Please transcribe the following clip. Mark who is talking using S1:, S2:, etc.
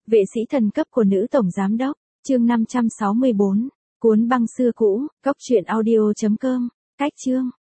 S1: Vệ sĩ thần cấp của nữ tổng giám đốc, chương 564, cuốn băng xưa cũ, cốc truyện audio.com, cách chương.